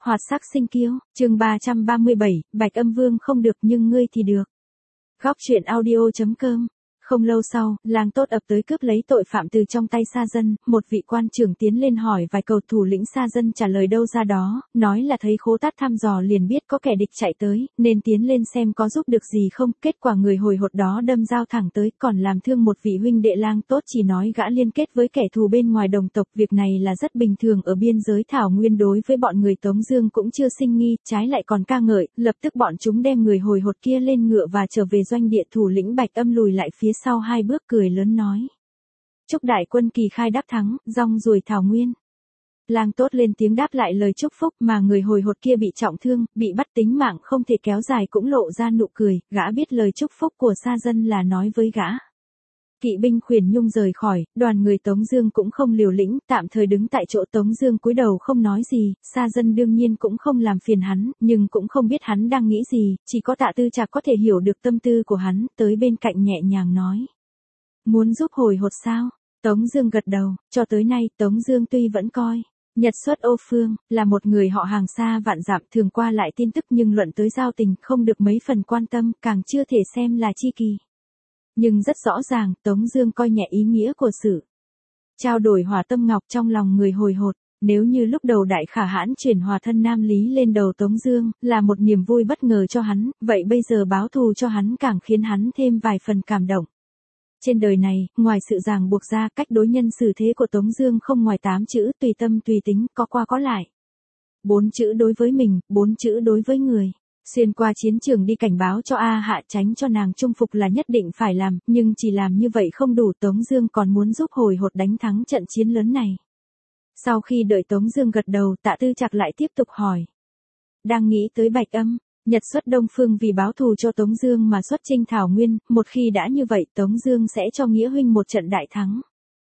Hoạt sắc sinh kiêu, chương 337, Bạch Âm Vương không được nhưng ngươi thì được. Góc truyện audio.com. Không lâu sau, Lang Tốt ập tới cướp lấy tội phạm từ trong tay Sa Dân, một vị quan trưởng tiến lên hỏi vài câu, thủ lĩnh Sa Dân trả lời đâu ra đó, nói là thấy Khố Tát thăm dò liền biết có kẻ địch chạy tới, nên tiến lên xem có giúp được gì không. Kết quả người hồi hột đó đâm dao thẳng tới, còn làm thương một vị huynh đệ. Lang Tốt chỉ nói gã liên kết với kẻ thù bên ngoài đồng tộc, việc này là rất bình thường ở biên giới Thảo Nguyên. Đối với bọn người Tống Dương cũng chưa sinh nghi, trái lại còn ca ngợi. Lập tức bọn chúng đem người hồi hột kia lên ngựa và trở về doanh địa. Thủ lĩnh Bạch Âm lùi lại phía sau 2 bước, cười lớn nói: chúc đại quân kỳ khai đắc thắng, rong ruổi Thảo Nguyên. Lang Tốt lên tiếng đáp lại lời chúc phúc, mà người hồi hột kia bị trọng thương, bị bắt tính mạng không thể kéo dài cũng lộ ra nụ cười. Gã biết lời chúc phúc của Sa Dân là nói với gã. Kỵ binh Khuyển Nhung rời khỏi, đoàn người Tống Dương cũng không liều lĩnh, tạm thời đứng tại chỗ. Tống Dương cúi đầu không nói gì. Sa Dân đương nhiên cũng không làm phiền hắn, nhưng cũng không biết hắn đang nghĩ gì. Chỉ có Tạ Tư Trạc có thể hiểu được tâm tư của hắn, tới bên cạnh nhẹ nhàng nói: muốn giúp hồi hột sao? Tống Dương gật đầu. Cho tới nay, Tống Dương tuy vẫn coi Nhật xuất Ô Phương là một người họ hàng xa vạn dặm, thường qua lại tin tức, nhưng luận tới giao tình không được mấy phần quan tâm, càng chưa thể xem là chi kỷ. Nhưng rất rõ ràng, Tống Dương coi nhẹ ý nghĩa của sự trao đổi hỏa tâm ngọc trong lòng người hồi hột. Nếu như lúc đầu Đại Khả Hãn chuyển Hòa Thân Nam Lý lên đầu Tống Dương là một niềm vui bất ngờ cho hắn, vậy bây giờ báo thù cho hắn càng khiến hắn thêm vài phần cảm động. Trên đời này, ngoài sự ràng buộc ra, cách đối nhân xử thế của Tống Dương không ngoài 8 chữ: tùy tâm tùy tính, có qua có lại. 4 chữ đối với mình, 4 chữ đối với người. Xuyên qua chiến trường đi cảnh báo cho A Hạ tránh cho nàng trung phục là nhất định phải làm, nhưng chỉ làm như vậy không đủ. Tống Dương còn muốn giúp hồi hột đánh thắng trận chiến lớn này. Sau khi đợi Tống Dương gật đầu, Tạ Tư Trạc lại tiếp tục hỏi: đang nghĩ tới Bạch Âm, Nhật xuất Đông Phương vì báo thù cho Tống Dương mà xuất chinh Thảo Nguyên, một khi đã như vậy Tống Dương sẽ cho Nghĩa huynh một trận đại thắng.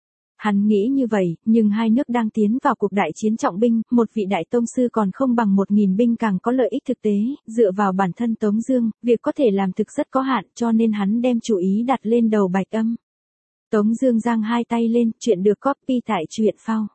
Hắn nghĩ như vậy, nhưng hai nước đang tiến vào cuộc đại chiến trọng binh, một vị đại tông sư còn không bằng 1000 binh càng có lợi ích thực tế. Dựa vào bản thân Tống Dương, việc có thể làm thực rất có hạn, cho nên hắn đem chủ ý đặt lên đầu Bạch Âm. Tống Dương giang hai tay lên, chuyện được copy tại truyện phao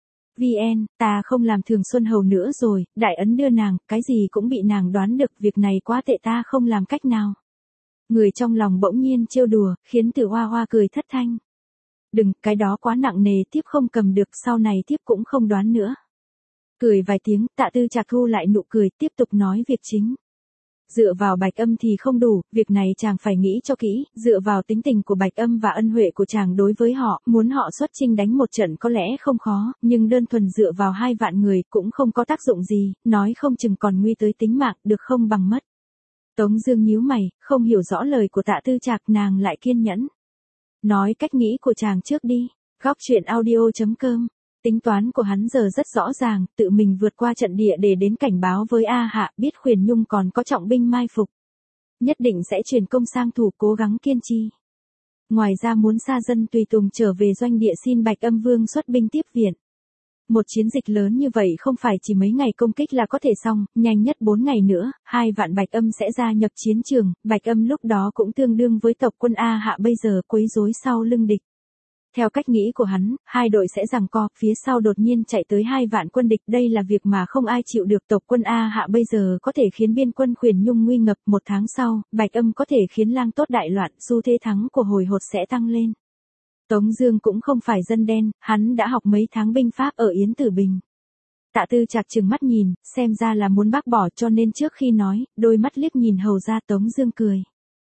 VN. Ta không làm Thường Xuân Hầu nữa rồi, đại ấn đưa nàng, cái gì cũng bị nàng đoán được, việc này quá tệ, ta không làm cách nào. Người trong lòng bỗng nhiên trêu đùa, khiến Tử Hoa Hoa cười thất thanh. Đừng, cái đó quá nặng nề, tiếp không cầm được, sau này tiếp cũng không đoán nữa. Cười vài tiếng, Tạ Tư Trạc thu lại nụ cười, tiếp tục nói việc chính. Dựa vào Bạch Âm thì không đủ, việc này chàng phải nghĩ cho kỹ. Dựa vào tính tình của Bạch Âm và ân huệ của chàng đối với họ, muốn họ xuất chinh đánh một trận có lẽ không khó, nhưng đơn thuần dựa vào 2 vạn người cũng không có tác dụng gì, nói không chừng còn nguy tới tính mạng, được không bằng mất. Tống Dương nhíu mày, không hiểu rõ lời của Tạ Tư Trạc. Nàng lại kiên nhẫn: nói cách nghĩ của chàng trước đi. Góc truyện audio.com. Tính toán của hắn giờ rất rõ ràng, tự mình vượt qua trận địa để đến cảnh báo với A Hạ, biết Khuyển Nhung còn có trọng binh mai phục, nhất định sẽ truyền công sang thủ, cố gắng kiên trì. Ngoài ra muốn Sa Dân tùy tùng trở về doanh địa xin Bạch Âm Vương xuất binh tiếp viện. Một chiến dịch lớn như vậy không phải chỉ mấy ngày công kích là có thể xong, nhanh nhất 4 ngày nữa, 2 vạn Bạch Âm sẽ gia nhập chiến trường. Bạch Âm lúc đó cũng tương đương với tộc quân A Hạ bây giờ, quấy rối sau lưng địch. Theo cách nghĩ của hắn, 2 đội sẽ giằng co, phía sau đột nhiên chạy tới 2 vạn quân địch, đây là việc mà không ai chịu được. Tộc quân A Hạ bây giờ có thể khiến biên quân Khuyển Nhung nguy ngập, 1 tháng sau, Bạch Âm có thể khiến Lang Tốt đại loạn, xu thế thắng của hồi hột sẽ tăng lên. Tống Dương cũng không phải dân đen, hắn đã học mấy tháng binh pháp ở Yến Tử Bình. Tạ Tư Trạc trừng mắt nhìn, xem ra là muốn bác bỏ, cho nên trước khi nói, đôi mắt liếc nhìn hầu ra. Tống Dương cười: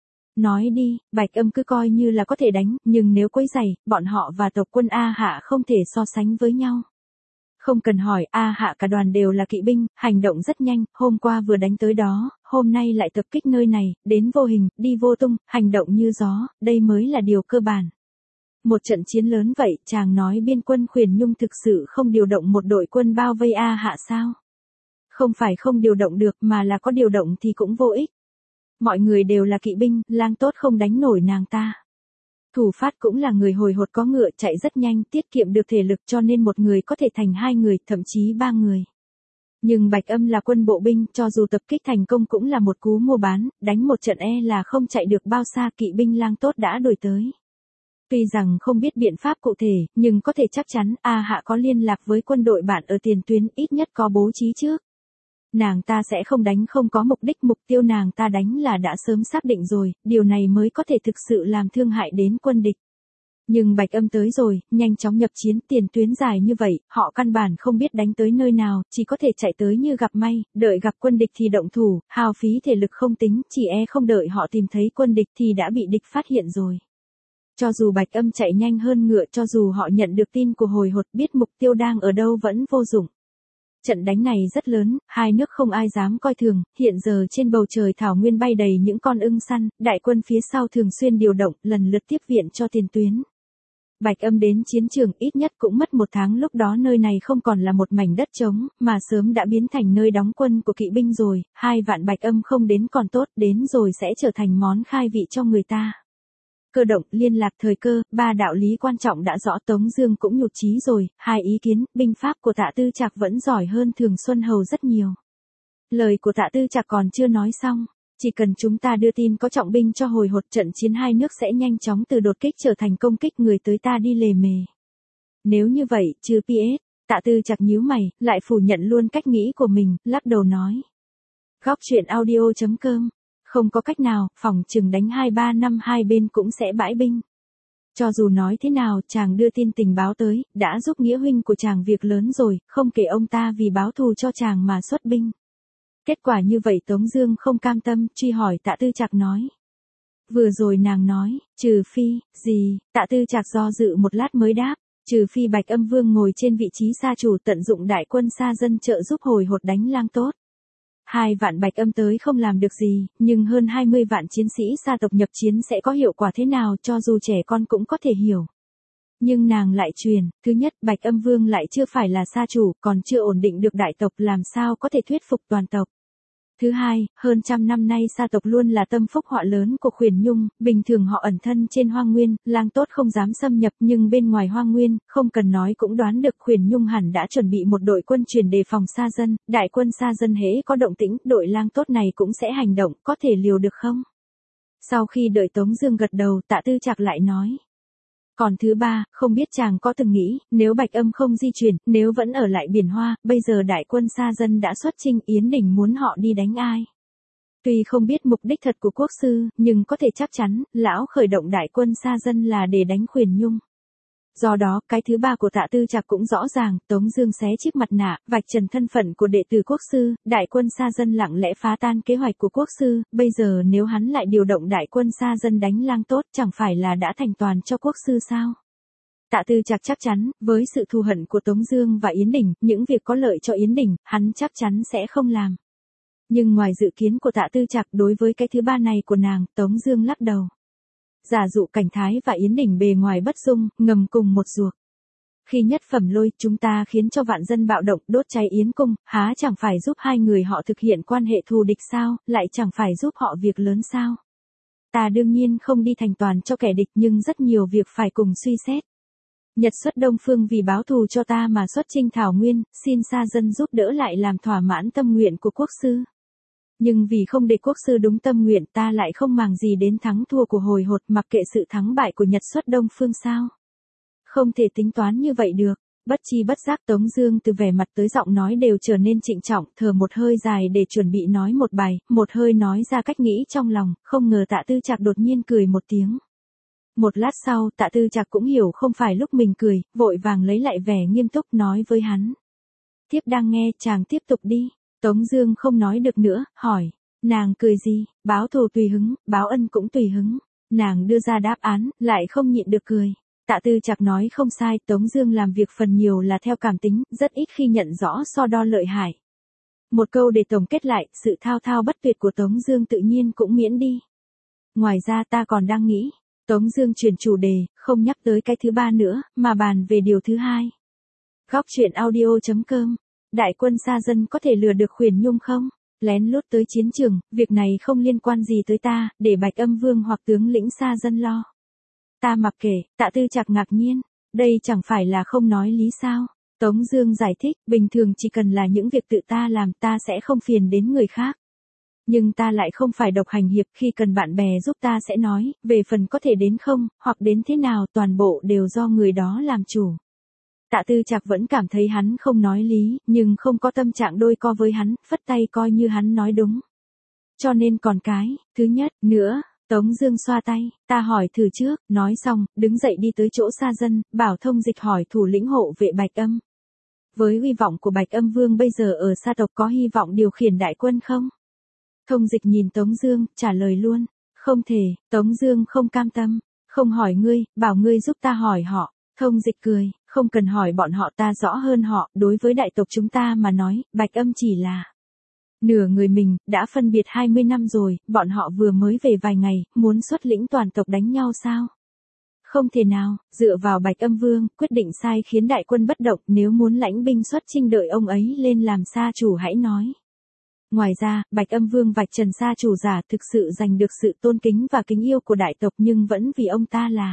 nói đi, Bạch Âm cứ coi như là có thể đánh, nhưng nếu quấy rầy, bọn họ và tộc quân A Hạ không thể so sánh với nhau. Không cần hỏi, A Hạ cả đoàn đều là kỵ binh, hành động rất nhanh, hôm qua vừa đánh tới đó, hôm nay lại tập kích nơi này, đến vô hình, đi vô tung, hành động như gió, đây mới là điều cơ bản. Một trận chiến lớn vậy, chàng nói biên quân Khuyển Nhung thực sự không điều động một đội quân bao vây A Hạ sao? Không phải không điều động được, mà là có điều động thì cũng vô ích. Mọi người đều là kỵ binh, Lang Tốt không đánh nổi nàng ta. Thủ phát cũng là người hồi hột có ngựa, chạy rất nhanh, tiết kiệm được thể lực, cho nên một người có thể thành 2 người, thậm chí 3 người. Nhưng Bạch Âm là quân bộ binh, cho dù tập kích thành công cũng là một cú mua bán, đánh một trận là không chạy được bao xa. Kỵ binh Lang Tốt đã đuổi tới. Tuy rằng không biết biện pháp cụ thể, nhưng có thể chắc chắn A Hạ có liên lạc với quân đội bạn ở tiền tuyến, ít nhất có bố trí trước. Nàng ta sẽ không đánh không có mục tiêu nàng ta đánh là đã sớm xác định rồi, điều này mới có thể thực sự làm thương hại đến quân địch. Nhưng Bạch Âm tới rồi, nhanh chóng nhập chiến, tiền tuyến dài như vậy, họ căn bản không biết đánh tới nơi nào, chỉ có thể chạy tới như gặp may, đợi gặp quân địch thì động thủ, hao phí thể lực không tính, chỉ không đợi họ tìm thấy quân địch thì đã bị địch phát hiện rồi. Cho dù Bạch Âm chạy nhanh hơn ngựa, cho dù họ nhận được tin của hồi hột biết mục tiêu đang ở đâu vẫn vô dụng. Trận đánh này rất lớn, hai nước không ai dám coi thường, hiện giờ trên bầu trời thảo nguyên bay đầy những con ưng săn, đại quân phía sau thường xuyên điều động, lần lượt tiếp viện cho tiền tuyến. Bạch Âm đến chiến trường ít nhất cũng mất 1 tháng, lúc đó nơi này không còn là một mảnh đất trống, mà sớm đã biến thành nơi đóng quân của kỵ binh rồi, 2 vạn Bạch Âm không đến còn tốt, đến rồi sẽ trở thành món khai vị cho người ta. Cơ động, liên lạc, thời cơ, 3 đạo lý quan trọng đã rõ. Tống Dương cũng nhụt chí rồi, 2 ý kiến, binh pháp của Tạ Tư Trạc vẫn giỏi hơn Thường Xuân Hầu rất nhiều. Lời của Tạ Tư Trạc còn chưa nói xong, chỉ cần chúng ta đưa tin có trọng binh cho hồi hột, trận chiến hai nước sẽ nhanh chóng từ đột kích trở thành công kích, người tới ta đi lề mề. Nếu như vậy, trừ PS, Tạ Tư Trạc nhíu mày, lại phủ nhận luôn cách nghĩ của mình, lắc đầu nói. Góc truyện audio.com, không có cách nào, phỏng chừng đánh 2-3 năm hai bên cũng sẽ bãi binh. Cho dù nói thế nào, chàng đưa tin tình báo tới, đã giúp nghĩa huynh của chàng việc lớn rồi, không kể ông ta vì báo thù cho chàng mà xuất binh. Kết quả như vậy Tống Dương không cam tâm, truy hỏi. Tạ Tư Trạc nói. Vừa rồi nàng nói, trừ phi, gì? Tạ Tư Trạc do dự một lát mới đáp, trừ phi Bạch Âm Vương ngồi trên vị trí sa chủ tận dụng đại quân sa dân trợ giúp hồi hột đánh Lang Tốt. 2 vạn Bạch Âm tới không làm được gì, nhưng hơn 20 vạn chiến sĩ sa tộc nhập chiến sẽ có hiệu quả thế nào, cho dù trẻ con cũng có thể hiểu. Nhưng nàng lại truyền, thứ nhất, Bạch Âm Vương lại chưa phải là sa chủ, còn chưa ổn định được đại tộc, làm sao có thể thuyết phục toàn tộc. Thứ hai, hơn 100 năm nay sa tộc luôn là tâm phúc họa lớn của Khuyển Nhung, bình thường họ ẩn thân trên hoang nguyên, Lang Tốt không dám xâm nhập, nhưng bên ngoài hoang nguyên, không cần nói cũng đoán được Khuyển Nhung hẳn đã chuẩn bị một đội quân truyền đề phòng sa dân, đại quân sa dân hễ có động tĩnh, đội Lang Tốt này cũng sẽ hành động, có thể liều được không? Sau khi đợi Tống Dương gật đầu, Tạ Tư Trạc lại nói. Còn thứ ba, không biết chàng có từng nghĩ, nếu Bạch Âm không di chuyển, nếu vẫn ở lại Biển Hoa, bây giờ đại quân sa dân đã xuất chinh, Yến Đình muốn họ đi đánh ai? Tuy không biết mục đích thật của quốc sư, nhưng có thể chắc chắn, lão khởi động đại quân sa dân là để đánh Khuyển Nhung. Do đó, cái thứ ba của Tạ Tư Trạc cũng rõ ràng, Tống Dương xé chiếc mặt nạ, vạch trần thân phận của đệ tử quốc sư, đại quân sa dân lặng lẽ phá tan kế hoạch của quốc sư, bây giờ nếu hắn lại điều động đại quân sa dân đánh Lang Tốt, chẳng phải là đã thành toàn cho quốc sư sao? Tạ Tư Trạc chắc chắn, với sự thù hận của Tống Dương và Yến Đình, những việc có lợi cho Yến Đình, hắn chắc chắn sẽ không làm. Nhưng ngoài dự kiến của Tạ Tư Trạc, đối với cái thứ ba này của nàng, Tống Dương lắc đầu. Giả dụ Cảnh Thái và Yến Đình bề ngoài bất dung, ngầm cùng một ruột. Khi nhất phẩm lôi, chúng ta khiến cho vạn dân bạo động, đốt cháy Yến cung, há chẳng phải giúp hai người họ thực hiện quan hệ thù địch sao, lại chẳng phải giúp họ việc lớn sao? Ta đương nhiên không đi thành toàn cho kẻ địch, nhưng rất nhiều việc phải cùng suy xét. Nhật xuất Đông Phương vì báo thù cho ta mà xuất chinh thảo nguyên, xin sa dân giúp đỡ lại làm thỏa mãn tâm nguyện của quốc sư. Nhưng vì không để quốc sư đúng tâm nguyện, ta lại không màng gì đến thắng thua của hồi hột, mặc kệ sự thắng bại của Nhật xuất Đông Phương sao? Không thể tính toán như vậy được. Bất chi bất giác Tống Dương từ vẻ mặt tới giọng nói đều trở nên trịnh trọng, thở một hơi dài để chuẩn bị nói một bài, một hơi nói ra cách nghĩ trong lòng, không ngờ Tạ Tư Trạc đột nhiên cười một tiếng. Một lát sau, Tạ Tư Trạc cũng hiểu không phải lúc mình cười, vội vàng lấy lại vẻ nghiêm túc nói với hắn. Thiếp đang nghe, chàng tiếp tục đi. Tống Dương không nói được nữa, hỏi. Nàng cười gì? Báo thù tùy hứng, báo ân cũng tùy hứng. Nàng đưa ra đáp án, lại không nhịn được cười. Tạ Tư Trạc nói không sai, Tống Dương làm việc phần nhiều là theo cảm tính, rất ít khi nhận rõ so đo lợi hại. Một câu để tổng kết lại, sự thao thao bất tuyệt của Tống Dương tự nhiên cũng miễn đi. Ngoài ra ta còn đang nghĩ. Tống Dương chuyển chủ đề, không nhắc tới cái thứ ba nữa, mà bàn về điều thứ hai. Góc truyện audio.com. Đại quân sa dân có thể lừa được Khuyển Nhung không? Lén lút tới chiến trường, việc này không liên quan gì tới ta, để Bạch Âm Vương hoặc tướng lĩnh sa dân lo. Ta mặc kệ. Tạ Tư Trạc ngạc nhiên. Đây chẳng phải là không nói lý sao? Tống Dương giải thích, bình thường chỉ cần là những việc tự ta làm, ta sẽ không phiền đến người khác. Nhưng ta lại không phải độc hành hiệp, khi cần bạn bè giúp ta sẽ nói, về phần có thể đến không, hoặc đến thế nào, toàn bộ đều do người đó làm chủ. Tạ Tư Trạc vẫn cảm thấy hắn không nói lý, nhưng không có tâm trạng đôi co với hắn, phất tay coi như hắn nói đúng. Cho nên còn cái, thứ nhất, nữa, Tống Dương xoa tay, ta hỏi thử trước, nói xong, đứng dậy đi tới chỗ Sa Dân, bảo Thông Dịch hỏi thủ lĩnh hộ vệ Bạch Âm. Với hy vọng của Bạch Âm Vương bây giờ ở Sa tộc có hy vọng điều khiển đại quân không? Thông Dịch nhìn Tống Dương, trả lời luôn, không thể. Tống Dương không cam tâm, không hỏi ngươi, bảo ngươi giúp ta hỏi họ. Thông Dịch cười, không cần hỏi bọn họ, ta rõ hơn họ, đối với đại tộc chúng ta mà nói, Bạch Âm chỉ là nửa người mình, đã phân biệt 20 năm rồi, bọn họ vừa mới về vài ngày, muốn xuất lĩnh toàn tộc đánh nhau sao? Không thể nào, dựa vào Bạch Âm Vương, quyết định sai khiến đại quân bất động, nếu muốn lãnh binh xuất chinh đợi ông ấy lên làm sa chủ hãy nói. Ngoài ra, Bạch Âm Vương vạch trần sa chủ giả thực sự giành được sự tôn kính và kính yêu của đại tộc nhưng vẫn vì ông ta là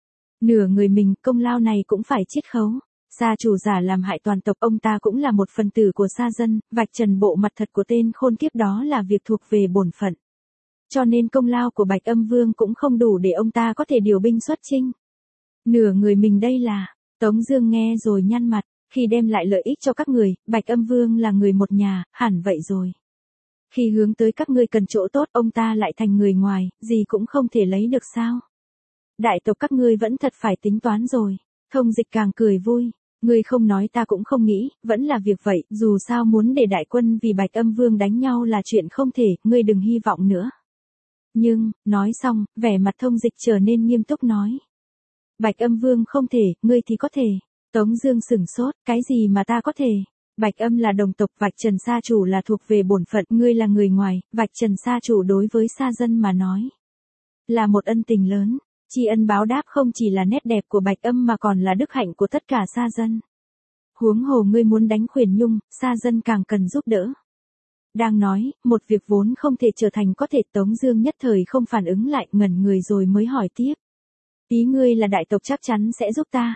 nửa người mình, công lao này cũng phải chiết khấu. Sa chủ giả làm hại toàn tộc, ông ta cũng là một phần tử của Sa Dân, vạch trần bộ mặt thật của tên khôn kiếp đó là việc thuộc về bổn phận. Cho nên công lao của Bạch Âm Vương cũng không đủ để ông ta có thể điều binh xuất chinh. Nửa người mình đây là, Tống Dương nghe rồi nhăn mặt, khi đem lại lợi ích cho các người, Bạch Âm Vương là người một nhà, hẳn vậy rồi. Khi hướng tới các ngươi cần chỗ tốt, ông ta lại thành người ngoài, gì cũng không thể lấy được sao? Đại tộc các ngươi vẫn thật phải tính toán rồi. Thông Dịch càng cười vui. Ngươi không nói ta cũng không nghĩ, vẫn là việc vậy, dù sao muốn để đại quân vì Bạch Âm Vương đánh nhau là chuyện không thể, ngươi đừng hy vọng nữa. Nhưng, nói xong, vẻ mặt Thông Dịch trở nên nghiêm túc nói. Bạch Âm Vương không thể, ngươi thì có thể. Tống Dương sửng sốt, cái gì mà ta có thể? Bạch Âm là đồng tộc, vạch trần sa chủ là thuộc về bổn phận, ngươi là người ngoài, vạch trần sa chủ đối với Sa Dân mà nói là một ân tình lớn. Tri ân báo đáp không chỉ là nét đẹp của Bạch Âm mà còn là đức hạnh của tất cả Sa Dân. Huống hồ ngươi muốn đánh Khuyển Nhung, Sa Dân càng cần giúp đỡ. Đang nói, một việc vốn không thể trở thành có thể, Tống Dương nhất thời không phản ứng lại, ngẩn người rồi mới hỏi tiếp. Ý ngươi là đại tộc chắc chắn sẽ giúp ta.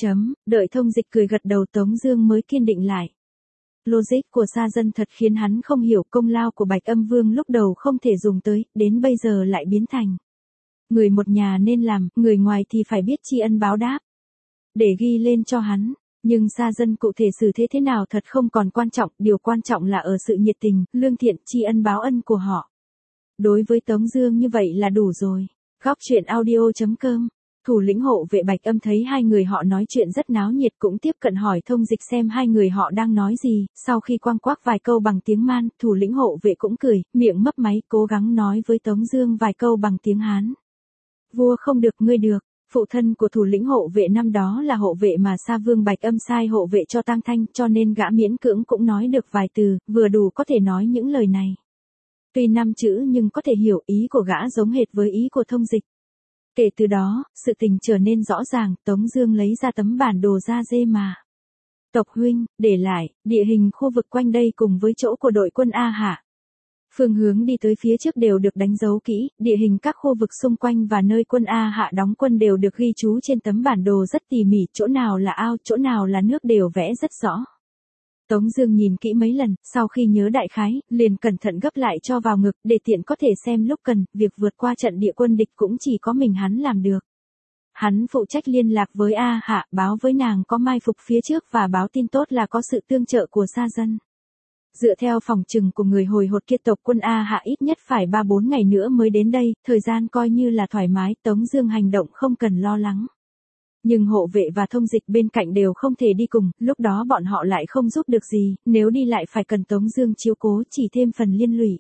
Đợi Thông Dịch cười gật đầu Tống Dương mới kiên định lại. Logic của Sa Dân thật khiến hắn không hiểu, công lao của Bạch Âm Vương lúc đầu không thể dùng tới, đến bây giờ lại biến thành người một nhà nên làm, người ngoài thì phải biết tri ân báo đáp. Để ghi lên cho hắn, nhưng Sa Dân cụ thể xử thế nào thật không còn quan trọng, điều quan trọng là ở sự nhiệt tình, lương thiện, tri ân báo ân của họ. Đối với Tống Dương như vậy là đủ rồi. Góc truyện audio.com. Thủ lĩnh hộ vệ Bạch Âm thấy hai người họ nói chuyện rất náo nhiệt cũng tiếp cận hỏi Thông Dịch xem hai người họ đang nói gì, sau khi quang quác vài câu bằng tiếng Man, thủ lĩnh hộ vệ cũng cười, miệng mấp máy, cố gắng nói với Tống Dương vài câu bằng tiếng Hán. Vua không được, ngươi được. Phụ thân của thủ lĩnh hộ vệ năm đó là hộ vệ mà Sa Vương Bạch Âm sai hộ vệ cho Tăng Thanh, cho nên gã miễn cưỡng cũng nói được vài từ, vừa đủ có thể nói những lời này. Tuy 5 chữ nhưng có thể hiểu ý của gã giống hệt với ý của Thông Dịch. Kể từ đó, sự tình trở nên rõ ràng, Tống Dương lấy ra tấm bản đồ da dê mà tộc huynh để lại, địa hình khu vực quanh đây cùng với chỗ của đội quân A Hạ. Phương hướng đi tới phía trước đều được đánh dấu kỹ, địa hình các khu vực xung quanh và nơi quân A Hạ đóng quân đều được ghi chú trên tấm bản đồ rất tỉ mỉ, chỗ nào là ao, chỗ nào là nước đều vẽ rất rõ. Tống Dương nhìn kỹ mấy lần, sau khi nhớ đại khái, liền cẩn thận gấp lại cho vào ngực, để tiện có thể xem lúc cần, việc vượt qua trận địa quân địch cũng chỉ có mình hắn làm được. Hắn phụ trách liên lạc với A Hạ, báo với nàng có mai phục phía trước và báo tin tốt là có sự tương trợ của Sa Dân. Dựa theo phòng trừng của người hồi hột kia, tộc quân A Hạ ít nhất phải 3-4 ngày nữa mới đến đây, thời gian coi như là thoải mái, Tống Dương hành động không cần lo lắng. Nhưng hộ vệ và Thông Dịch bên cạnh đều không thể đi cùng, lúc đó bọn họ lại không giúp được gì, nếu đi lại phải cần Tống Dương chiếu cố, chỉ thêm phần liên lụy.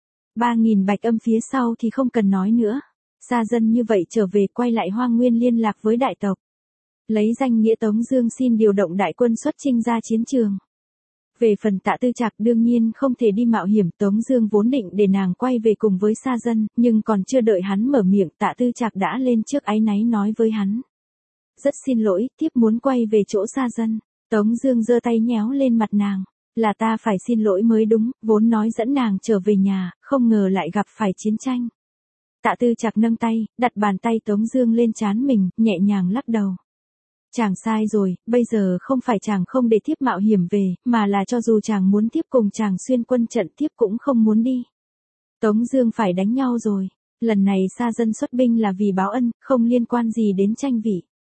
3.000 Bạch Âm phía sau thì không cần nói nữa. Sa Dân như vậy trở về quay lại Hoang Nguyên liên lạc với đại tộc. Lấy danh nghĩa Tống Dương xin điều động đại quân xuất chinh ra chiến trường. Về phần Tạ Tư Trạc đương nhiên không thể đi mạo hiểm, Tống Dương vốn định để nàng quay về cùng với Sa Dân, nhưng còn chưa đợi hắn mở miệng Tạ Tư Trạc đã lên trước áy náy nói với hắn. Rất xin lỗi, tiếp muốn quay về chỗ Sa Dân. Tống Dương giơ tay nhéo lên mặt nàng. Là ta phải xin lỗi mới đúng, vốn nói dẫn nàng trở về nhà, không ngờ lại gặp phải chiến tranh. Tạ Tư Trạc nâng tay, đặt bàn tay Tống Dương lên trán mình, nhẹ nhàng lắc đầu. Chàng sai rồi, bây giờ không phải chàng không để tiếp mạo hiểm về, mà là cho dù chàng muốn tiếp cùng chàng xuyên quân trận tiếp cũng không muốn đi. Tống Dương phải đánh nhau rồi. Lần này Sa Dân xuất binh là vì báo ân, không liên quan gì đến tranh vị.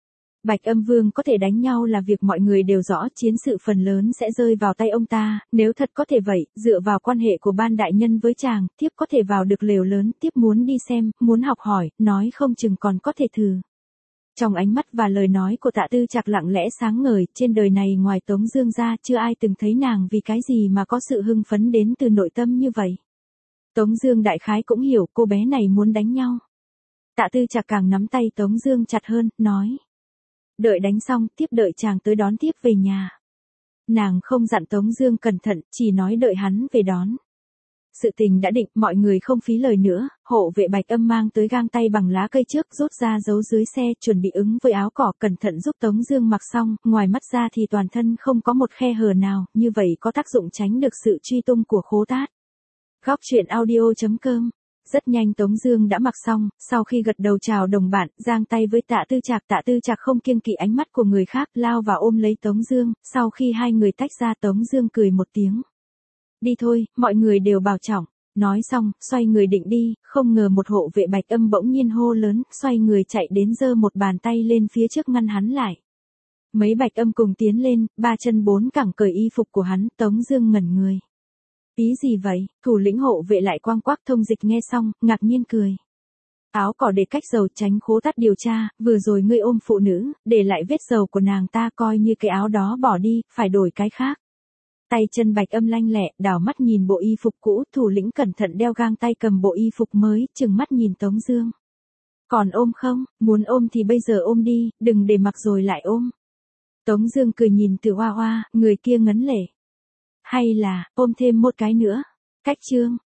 Bạch Âm Vương có thể đánh nhau là việc mọi người đều rõ, chiến sự phần lớn sẽ rơi vào tay ông ta, nếu thật có thể vậy, dựa vào quan hệ của ban đại nhân với chàng, thiếp có thể vào được lều lớn, tiếp muốn đi xem, muốn học hỏi, nói không chừng còn có thể thử. Trong ánh mắt và lời nói của Tạ Tư Trạc lặng lẽ sáng ngời, trên đời này ngoài Tống Dương ra chưa ai từng thấy nàng vì cái gì mà có sự hưng phấn đến từ nội tâm như vậy. Tống Dương đại khái cũng hiểu cô bé này muốn đánh nhau. Tạ Tư Trạc càng nắm tay Tống Dương chặt hơn, nói. Đợi đánh xong, tiếp đợi chàng tới đón tiếp về nhà. Nàng không dặn Tống Dương cẩn thận, chỉ nói đợi hắn về đón. Sự tình đã định, mọi người không phí lời nữa, hộ vệ Bạch Âm mang tới gang tay bằng lá cây trước, rút ra giấu dưới xe, chuẩn bị ứng với áo cỏ, cẩn thận giúp Tống Dương mặc xong, ngoài mắt ra thì toàn thân không có một khe hở nào, như vậy có tác dụng tránh được sự truy tung của Khố Tát. Góc truyện audio.com. Rất nhanh Tống Dương đã mặc xong, sau khi gật đầu chào đồng bạn, giang tay với Tạ Tư Trạc không kiêng kỵ ánh mắt của người khác, lao vào ôm lấy Tống Dương, sau khi hai người tách ra Tống Dương cười một tiếng. Đi thôi, mọi người đều bảo trọng. Nói xong, xoay người định đi, không ngờ một hộ vệ Bạch Âm bỗng nhiên hô lớn, xoay người chạy đến giơ một bàn tay lên phía trước ngăn hắn lại. Mấy Bạch Âm cùng tiến lên, ba chân bốn cẳng cởi y phục của hắn, Tống Dương ngẩn người. Ý gì vậy? Thủ lĩnh hộ vệ lại quang quác thông dịch nghe xong, ngạc nhiên cười. Áo cỏ để cách dầu tránh Khố Tát điều tra, vừa rồi ngươi ôm phụ nữ, để lại vết dầu của nàng ta coi như cái áo đó bỏ đi, phải đổi cái khác. Tay chân Bạch Âm lanh lẹ, đảo mắt nhìn bộ y phục cũ, thủ lĩnh cẩn thận đeo gang tay cầm bộ y phục mới, trừng mắt nhìn Tống Dương. Còn ôm không? Muốn ôm thì bây giờ ôm đi, đừng để mặc rồi lại ôm. Tống Dương cười nhìn Từ Hoa Hoa, người kia ngấn lệ. Hay là, ôm thêm một cái nữa. Cách chương.